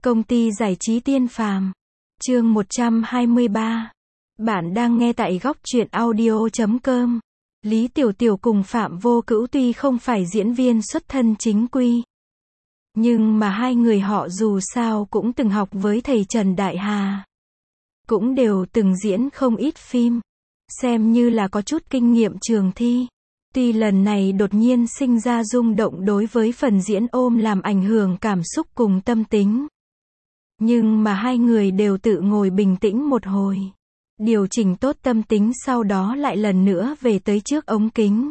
Công ty giải trí Tiên Phàm. Chương 123. Bạn đang nghe tại góc truyện audio.com. Lý Tiểu Tiểu cùng Phạm Vô Cữu tuy không phải diễn viên xuất thân chính quy, nhưng mà hai người họ dù sao cũng từng học với thầy Trần Đại Hà, cũng đều từng diễn không ít phim, xem như là có chút kinh nghiệm trường thi. Tuy lần này đột nhiên sinh ra rung động đối với phần diễn ôm làm ảnh hưởng cảm xúc cùng tâm tính, nhưng mà hai người đều tự ngồi bình tĩnh một hồi, điều chỉnh tốt tâm tính, sau đó lại lần nữa về tới trước ống kính.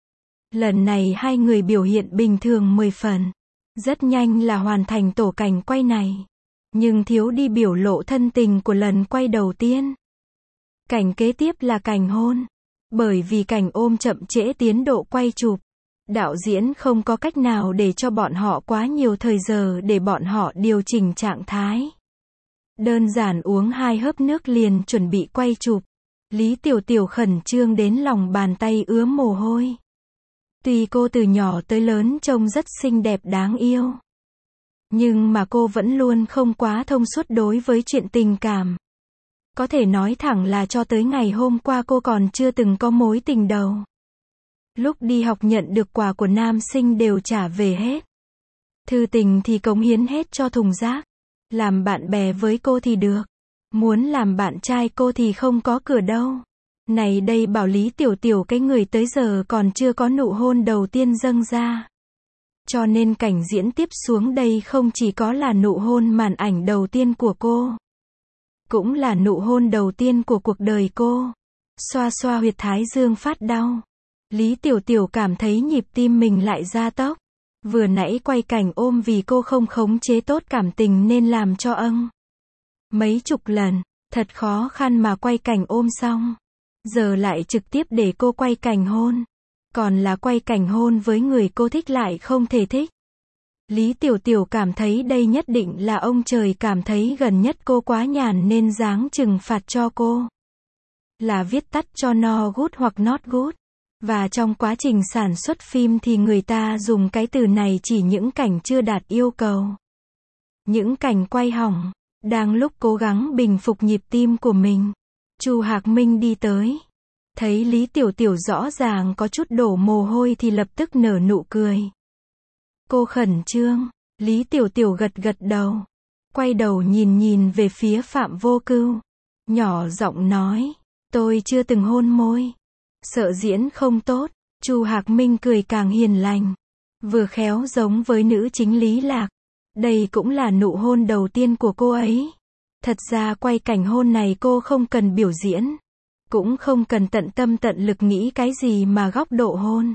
Lần này hai người biểu hiện bình thường 10 phần, rất nhanh là hoàn thành tổ cảnh quay này, nhưng thiếu đi biểu lộ thân tình của lần quay đầu tiên. Cảnh kế tiếp là cảnh hôn. Bởi vì cảnh ôm chậm trễ tiến độ quay chụp, đạo diễn không có cách nào để cho bọn họ quá nhiều thời giờ để bọn họ điều chỉnh trạng thái. Đơn giản uống 2 hớp nước liền chuẩn bị quay chụp. Lý Tiểu Tiểu khẩn trương đến lòng bàn tay ứa mồ hôi. Tuy cô từ nhỏ tới lớn trông rất xinh đẹp đáng yêu, nhưng mà cô vẫn luôn không quá thông suốt đối với chuyện tình cảm. Có thể nói thẳng là cho tới ngày hôm qua cô còn chưa từng có mối tình đầu. Lúc đi học nhận được quà của nam sinh đều trả về hết. Thư tình thì cống hiến hết cho thùng rác. Làm bạn bè với cô thì được, muốn làm bạn trai cô thì không có cửa đâu. Này đây bảo Lý Tiểu Tiểu cái người tới giờ còn chưa có nụ hôn đầu tiên dâng ra. Cho nên cảnh diễn tiếp xuống đây không chỉ có là nụ hôn màn ảnh đầu tiên của cô, cũng là nụ hôn đầu tiên của cuộc đời cô. Xoa xoa huyệt thái dương phát đau, Lý Tiểu Tiểu cảm thấy nhịp tim mình lại gia tốc. Vừa nãy quay cảnh ôm vì cô không khống chế tốt cảm tình nên làm cho mấy chục lần, thật khó khăn mà quay cảnh ôm xong. Giờ lại trực tiếp để cô quay cảnh hôn, còn là quay cảnh hôn với người cô thích lại không thể thích. Lý Tiểu Tiểu cảm thấy đây nhất định là ông trời cảm thấy gần nhất cô quá nhàn nên giáng trừng phạt cho cô. Là viết tắt cho no good hoặc not good. Và trong quá trình sản xuất phim thì người ta dùng cái từ này chỉ những cảnh chưa đạt yêu cầu. Những cảnh quay hỏng. Đang lúc cố gắng bình phục nhịp tim của mình, Chu Hạc Minh đi tới. Thấy Lý Tiểu Tiểu rõ ràng có chút đổ mồ hôi thì lập tức nở nụ cười. Cô khẩn trương, Lý Tiểu Tiểu gật gật đầu. Quay đầu nhìn về phía Phạm Vô Cữu. Nhỏ giọng nói, tôi chưa từng hôn môi. Sợ diễn không tốt. Chu Hạc Minh cười càng hiền lành, vừa khéo giống với nữ chính Lý Lạc. Đây cũng là nụ hôn đầu tiên của cô ấy. Thật ra quay cảnh hôn này cô không cần biểu diễn, cũng không cần tận tâm tận lực nghĩ cái gì mà góc độ hôn.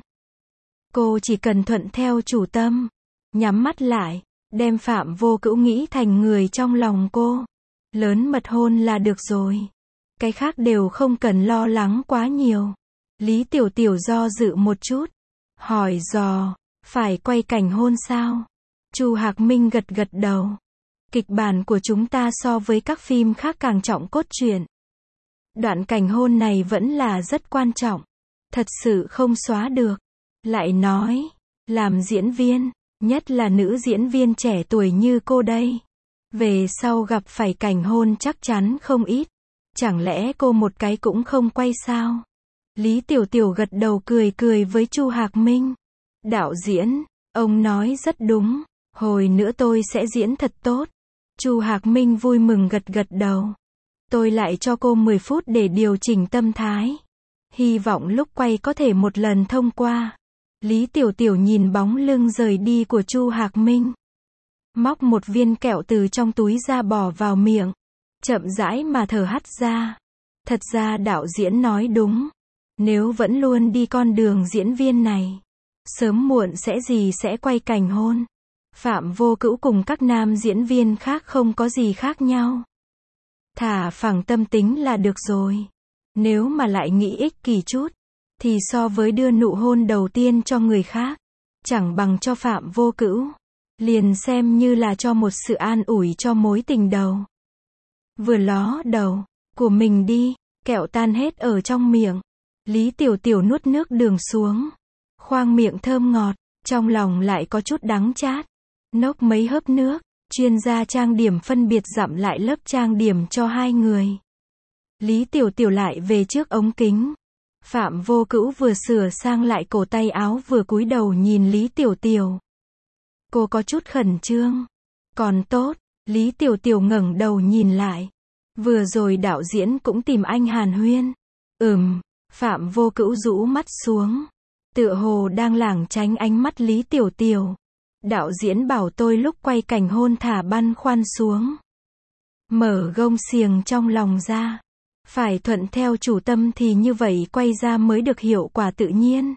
Cô chỉ cần thuận theo chủ tâm, nhắm mắt lại, đem Phạm Vô Cữu nghĩ thành người trong lòng cô. Lớn mật hôn là được rồi. Cái khác đều không cần lo lắng quá nhiều. Lý Tiểu Tiểu do dự một chút, hỏi dò, phải quay cảnh hôn sao? Chu Hạc Minh gật gật đầu. Kịch bản của chúng ta so với các phim khác càng trọng cốt truyện. Đoạn cảnh hôn này vẫn là rất quan trọng, thật sự không xóa được. Lại nói, làm diễn viên, nhất là nữ diễn viên trẻ tuổi như cô đây, về sau gặp phải cảnh hôn chắc chắn không ít. Chẳng lẽ cô một cái cũng không quay sao? Lý Tiểu Tiểu gật đầu cười với Chu Hạc Minh. Đạo diễn, ông nói rất đúng, hồi nữa tôi sẽ diễn thật tốt. Chu Hạc Minh vui mừng gật gật đầu. Tôi lại cho cô 10 phút để điều chỉnh tâm thái. Hy vọng lúc quay có thể một lần thông qua. Lý Tiểu Tiểu nhìn bóng lưng rời đi của Chu Hạc Minh, móc một viên kẹo từ trong túi ra bỏ vào miệng, chậm rãi mà thở hắt ra. Thật ra đạo diễn nói đúng, nếu vẫn luôn đi con đường diễn viên này, sớm muộn sẽ quay cảnh hôn. Phạm Vô Cữu cùng các nam diễn viên khác không có gì khác nhau. Thả phẳng tâm tính là được rồi. Nếu mà lại nghĩ ích kỷ chút, thì so với đưa nụ hôn đầu tiên cho người khác, chẳng bằng cho Phạm Vô Cữu. Liền xem như là cho một sự an ủi cho mối tình đầu. Vừa ló đầu của mình đi, kẹo tan hết ở trong miệng. Lý Tiểu Tiểu nuốt nước đường xuống, khoang miệng thơm ngọt, trong lòng lại có chút đắng chát. Nốc mấy hớp nước, Chuyên gia trang điểm phân biệt dặm lại lớp trang điểm cho hai người. Lý Tiểu Tiểu lại về trước ống kính. Phạm Vô Cữu vừa sửa sang lại cổ tay áo vừa cúi đầu nhìn Lý Tiểu Tiểu. Cô có chút khẩn trương. Còn tốt, Lý Tiểu Tiểu ngẩng đầu nhìn lại. Vừa rồi đạo diễn cũng tìm anh hàn huyên. Phạm Vô Cữu rũ mắt xuống. Tựa hồ đang lảng tránh ánh mắt Lý Tiểu Tiểu. Đạo diễn bảo tôi lúc quay cảnh hôn thả băn khoăn xuống. Mở gông xiềng trong lòng ra. Phải thuận theo chủ tâm thì như vậy quay ra mới được hiệu quả tự nhiên.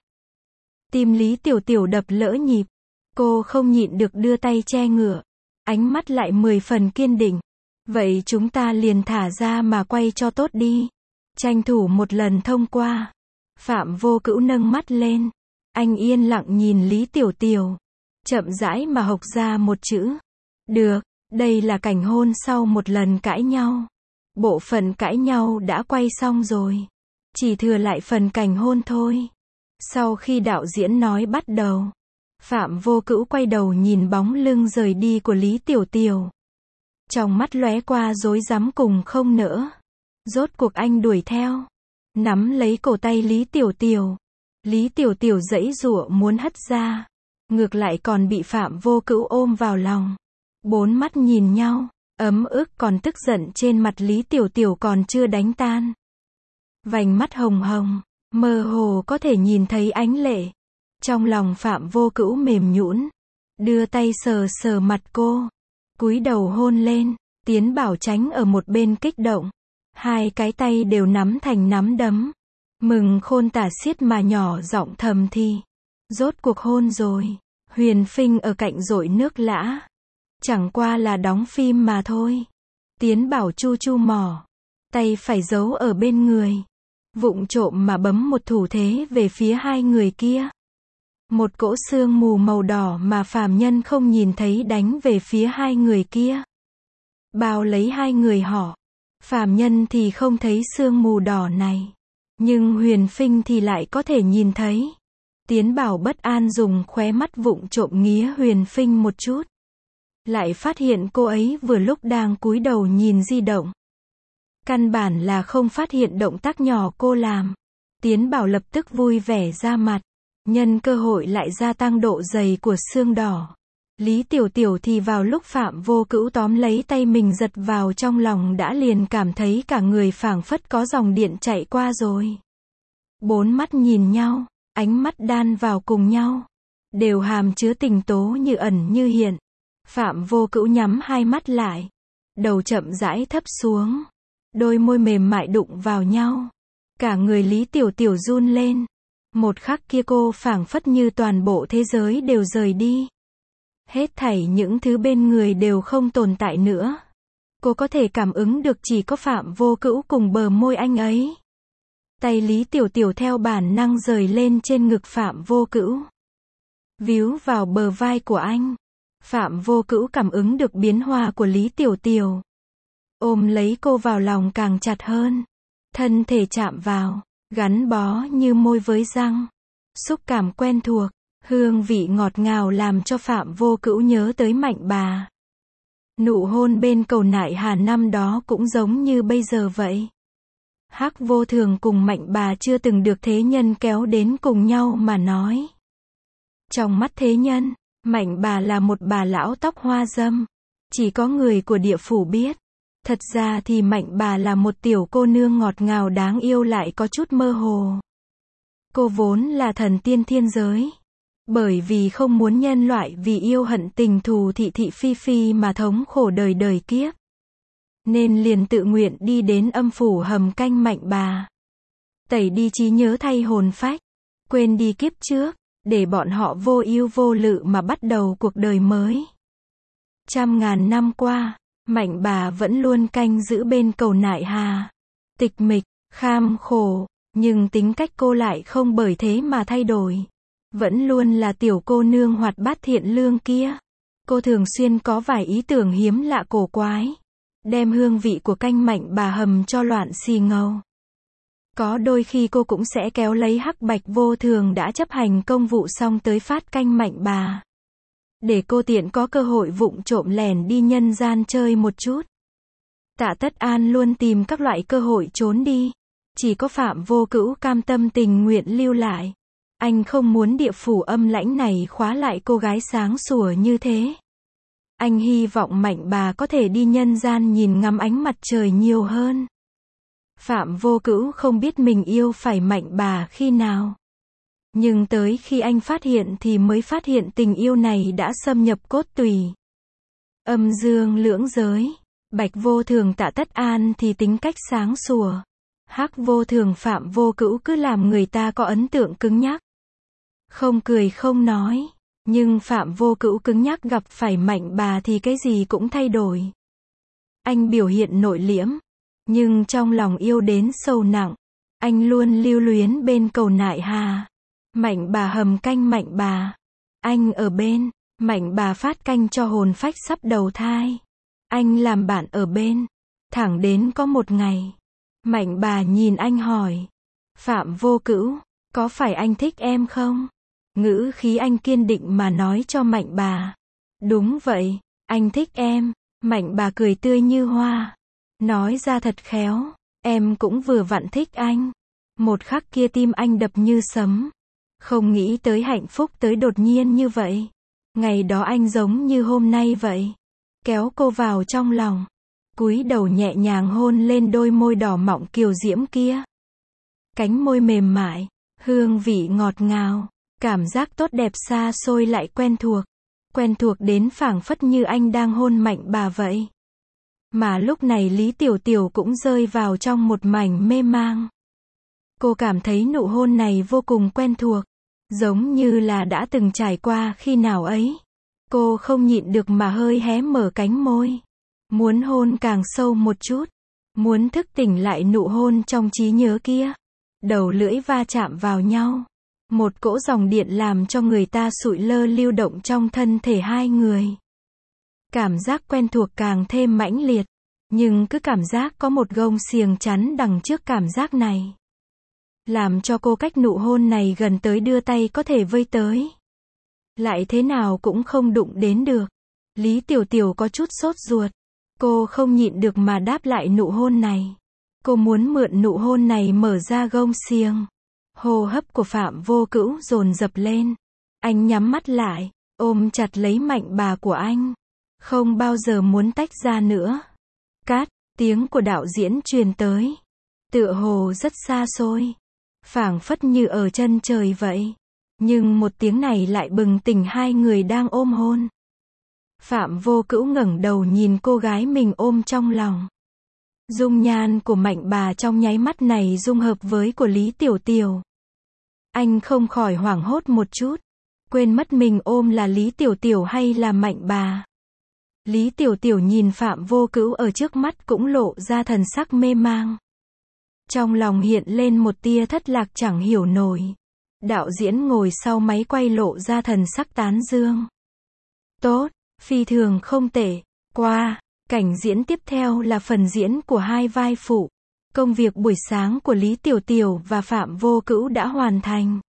Tim Lý Tiểu Tiểu đập lỡ nhịp. Cô không nhịn được đưa tay che ngựa. Ánh mắt lại 10 phần kiên định. Vậy chúng ta liền thả ra mà quay cho tốt đi. Tranh thủ một lần thông qua. Phạm Vô Cữu nâng mắt lên. Anh yên lặng nhìn Lý Tiểu Tiểu. Chậm rãi mà hộc ra một chữ. Được, đây là cảnh hôn sau một lần cãi nhau. Bộ phận cãi nhau đã quay xong rồi. Chỉ thừa lại phần cảnh hôn thôi. Sau khi đạo diễn nói bắt đầu, Phạm Vô Cữu quay đầu nhìn bóng lưng rời đi của Lý Tiểu Tiểu. Trong mắt lóe qua rối rắm cùng không nỡ. Rốt cuộc anh đuổi theo. Nắm lấy cổ tay Lý Tiểu Tiểu. Lý Tiểu Tiểu giãy giụa muốn hất ra. Ngược lại còn bị Phạm Vô Cữu ôm vào lòng. Bốn mắt nhìn nhau. Ấm ức còn tức giận trên mặt Lý Tiểu Tiểu còn chưa đánh tan. Vành mắt hồng hồng. Mơ hồ có thể nhìn thấy ánh lệ. Trong lòng Phạm Vô Cữu mềm nhũn. Đưa tay sờ sờ mặt cô. Cúi đầu hôn lên. Tiến Bảo tránh ở một bên kích động. Hai cái tay đều nắm thành nắm đấm. Mừng khôn tả xiết mà nhỏ giọng thầm thì. Rốt cuộc hôn rồi. Huyền Phinh ở cạnh dội nước lã. Chẳng qua là đóng phim mà thôi. Tiến Bảo chu chu mỏ. Tay phải giấu ở bên người. Vụng trộm mà bấm một thủ thế về phía hai người kia. Một cỗ sương mù màu đỏ mà phàm nhân không nhìn thấy đánh về phía hai người kia. Bao lấy hai người họ. Phàm nhân thì không thấy sương mù đỏ này. Nhưng Huyền Phinh thì lại có thể nhìn thấy. Tiến Bảo bất an dùng khóe mắt vụng trộm nghía Huyền Phinh một chút. Lại phát hiện cô ấy vừa lúc đang cúi đầu nhìn di động. Căn bản là không phát hiện động tác nhỏ cô làm. Tiến Bảo lập tức vui vẻ ra mặt. Nhân cơ hội lại gia tăng độ dày của xương đỏ. Lý Tiểu Tiểu thì vào lúc Phạm Vô Cữu tóm lấy tay mình giật vào trong lòng đã liền cảm thấy cả người phảng phất có dòng điện chạy qua rồi. Bốn mắt nhìn nhau, ánh mắt đan vào cùng nhau. Đều hàm chứa tình tố như ẩn như hiện. Phạm Vô Cữu nhắm hai mắt lại. Đầu chậm rãi thấp xuống. Đôi môi mềm mại đụng vào nhau. Cả người Lý Tiểu Tiểu run lên. Một khắc kia cô phảng phất như toàn bộ thế giới đều rời đi. Hết thảy những thứ bên người đều không tồn tại nữa. Cô có thể cảm ứng được chỉ có Phạm Vô Cữu cùng bờ môi anh ấy. Tay Lý Tiểu Tiểu theo bản năng rời lên trên ngực Phạm Vô Cữu. Víu vào bờ vai của anh. Phạm Vô Cữu cảm ứng được biến hóa của Lý Tiểu Tiểu. Ôm lấy cô vào lòng càng chặt hơn. Thân thể chạm vào, gắn bó như môi với răng. Xúc cảm quen thuộc, hương vị ngọt ngào làm cho Phạm Vô Cữu nhớ tới Mạnh Bà. Nụ hôn bên cầu Nại Hà năm đó cũng giống như bây giờ vậy. Hắc Vô Thường cùng Mạnh Bà chưa từng được thế nhân kéo đến cùng nhau mà nói. Trong mắt thế nhân, Mạnh Bà là một bà lão tóc hoa râm. Chỉ có người của địa phủ biết. Thật ra thì Mạnh Bà là một tiểu cô nương ngọt ngào đáng yêu lại có chút mơ hồ. Cô vốn là thần tiên thiên giới. Bởi vì không muốn nhân loại vì yêu hận tình thù thị thị phi phi mà thống khổ đời đời kiếp. Nên liền tự nguyện đi đến âm phủ hầm canh Mạnh Bà. Tẩy đi trí nhớ thay hồn phách. Quên đi kiếp trước. Để bọn họ vô ưu vô lự mà bắt đầu cuộc đời mới. Trăm ngàn năm qua, Mạnh Bà vẫn luôn canh giữ bên cầu Nại Hà. Tịch mịch, kham khổ, nhưng tính cách cô lại không bởi thế mà thay đổi. Vẫn luôn là tiểu cô nương hoạt bát thiện lương kia. Cô thường xuyên có vài ý tưởng hiếm lạ cổ quái. Đem hương vị của canh Mạnh Bà hầm cho loạn xì ngầu. Có đôi khi cô cũng sẽ kéo lấy Hắc Bạch Vô Thường đã chấp hành công vụ xong tới phát canh Mạnh Bà. để cô tiện có cơ hội vụng trộm lẻn đi nhân gian chơi một chút. Tạ Tất An luôn tìm các loại cơ hội trốn đi. Chỉ có Phạm Vô Cữu cam tâm tình nguyện lưu lại. Anh không muốn địa phủ âm lãnh này khóa lại cô gái sáng sủa như thế. Anh hy vọng Mạnh Bà có thể đi nhân gian nhìn ngắm ánh mặt trời nhiều hơn. Phạm Vô Cữu không biết mình yêu phải Mạnh Bà khi nào. Nhưng tới khi anh phát hiện thì mới phát hiện tình yêu này đã xâm nhập cốt tủy. Âm dương lưỡng giới. Bạch vô thường Tạ Tất An thì tính cách sáng sủa. Hắc vô thường Phạm Vô Cữu cứ làm người ta có ấn tượng cứng nhắc. Không cười không nói. Nhưng Phạm Vô Cữu cứng nhắc gặp phải Mạnh Bà thì cái gì cũng thay đổi. Anh biểu hiện nội liễm. Nhưng trong lòng yêu đến sâu nặng. Anh luôn lưu luyến bên cầu Nại Hà. Mạnh Bà hầm canh Mạnh Bà. Anh ở bên. Mạnh Bà phát canh cho hồn phách sắp đầu thai. Anh làm bạn ở bên. Thẳng đến có một ngày. Mạnh Bà nhìn anh hỏi. Phạm Vô Cữu, có phải anh thích em không? Ngữ khí anh kiên định mà nói cho Mạnh Bà. Đúng vậy, anh thích em. Mạnh Bà cười tươi như hoa. Nói ra thật khéo. Em cũng vừa vặn thích anh. Một khắc kia tim anh đập như sấm. Không nghĩ tới hạnh phúc tới đột nhiên như vậy. Ngày đó anh giống như hôm nay vậy. Kéo cô vào trong lòng. Cúi đầu nhẹ nhàng hôn lên đôi môi đỏ mọng kiều diễm kia. Cánh môi mềm mại, hương vị ngọt ngào, cảm giác tốt đẹp xa xôi lại quen thuộc. Quen thuộc đến phảng phất như anh đang hôn Mạnh Bà vậy. Mà lúc này Lý Tiểu Tiểu cũng rơi vào trong một mảnh mê mang. Cô cảm thấy nụ hôn này vô cùng quen thuộc, giống như là đã từng trải qua khi nào ấy. Cô không nhịn được mà hơi hé mở cánh môi. Muốn hôn càng sâu một chút. Muốn thức tỉnh lại nụ hôn trong trí nhớ kia. Đầu lưỡi va chạm vào nhau. Một cỗ dòng điện làm cho người ta sụi lơ lưu động trong thân thể hai người. Cảm giác quen thuộc càng thêm mãnh liệt. Nhưng cứ cảm giác có một gông xiềng chắn đằng trước cảm giác này. Làm cho cô cách nụ hôn này gần tới đưa tay có thể vây tới. Lại thế nào cũng không đụng đến được. Lý Tiểu Tiểu có chút sốt ruột. Cô không nhịn được mà đáp lại nụ hôn này. Cô muốn mượn nụ hôn này mở ra gông xiềng. Hô hấp của Phạm Vô Cữu dồn dập lên. Anh nhắm mắt lại, ôm chặt lấy Mạnh Bà của anh. Không bao giờ muốn tách ra nữa. Cát, tiếng của đạo diễn truyền tới. Tựa hồ rất xa xôi. Phảng phất như ở chân trời vậy. Nhưng một tiếng này lại bừng tỉnh hai người đang ôm hôn. Phạm Vô Cữu ngẩng đầu nhìn cô gái mình ôm trong lòng. Dung nhan của Mạnh Bà trong nháy mắt này dung hợp với của Lý Tiểu Tiểu. Anh không khỏi hoảng hốt một chút. Quên mất mình ôm là Lý Tiểu Tiểu hay là Mạnh Bà. Lý Tiểu Tiểu nhìn Phạm Vô Cữu ở trước mắt cũng lộ ra thần sắc mê mang. Trong lòng hiện lên một tia thất lạc chẳng hiểu nổi. Đạo diễn ngồi sau máy quay lộ ra thần sắc tán dương. Tốt, phi thường không tệ. Qua, cảnh diễn tiếp theo là phần diễn của hai vai phụ. Công việc buổi sáng của Lý Tiểu Tiểu và Phạm Vô Cữu đã hoàn thành.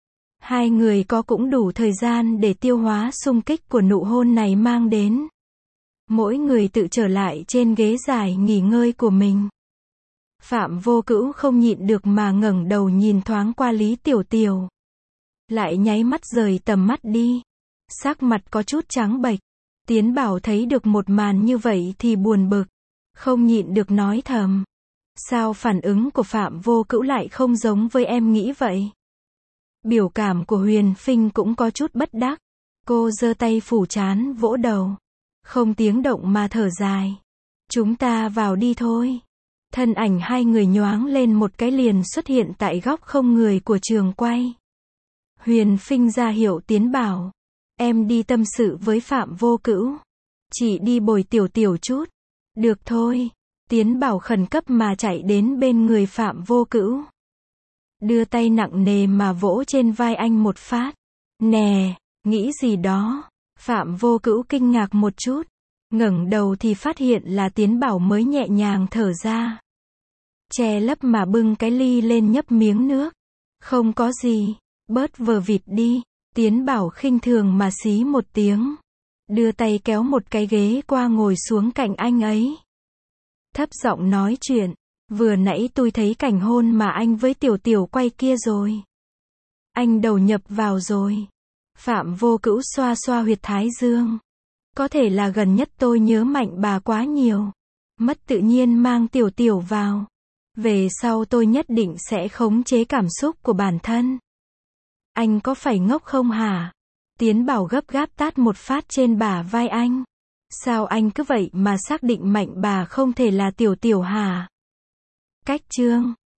Hai người có cũng đủ thời gian để tiêu hóa xung kích của nụ hôn này mang đến. Mỗi người tự trở lại trên ghế dài nghỉ ngơi của mình. Phạm Vô Cữu không nhịn được mà ngẩng đầu nhìn thoáng qua Lý Tiểu Tiểu. Lại nháy mắt rời tầm mắt đi. Sắc mặt có chút trắng bệch. Tiến Bảo thấy được một màn như vậy thì buồn bực. Không nhịn được nói thầm. Sao phản ứng của Phạm Vô Cữu lại không giống với em nghĩ vậy? Biểu cảm của Huyền Phinh cũng có chút bất đắc. Cô giơ tay phủ trán vỗ đầu. Không tiếng động mà thở dài. Chúng ta vào đi thôi. Thân ảnh hai người nhoáng lên một cái liền xuất hiện tại góc không người của trường quay. Huyền Phinh ra hiệu Tiến Bảo. Em đi tâm sự với Phạm Vô Cữu. Chị đi bồi Tiểu Tiểu chút. Được thôi. Tiến Bảo khẩn cấp mà chạy đến bên người Phạm Vô Cữu. Đưa tay nặng nề mà vỗ trên vai anh một phát. Nè, nghĩ gì đó? Phạm Vô Cữu kinh ngạc một chút. Ngẩng đầu thì phát hiện là Tiến Bảo mới nhẹ nhàng thở ra. Che lấp mà bưng cái ly lên nhấp miếng nước. Không có gì, bớt vờ vịt đi. Tiến Bảo khinh thường mà xí một tiếng. Đưa tay kéo một cái ghế qua ngồi xuống cạnh anh ấy. Thấp giọng nói chuyện. Vừa nãy tôi thấy cảnh hôn mà anh với Tiểu Tiểu quay kia rồi. Anh đầu nhập vào rồi. Phạm Vô Cữu xoa xoa huyệt thái dương. Có thể là gần nhất tôi nhớ Mạnh bà quá nhiều. Mất tự nhiên mang Tiểu Tiểu vào. Về sau tôi nhất định sẽ khống chế cảm xúc của bản thân. Anh có phải ngốc không hả? Tiến Bảo gấp gáp tát một phát trên bả vai anh. Sao anh cứ vậy mà xác định Mạnh bà không thể là Tiểu Tiểu hả? Cách chương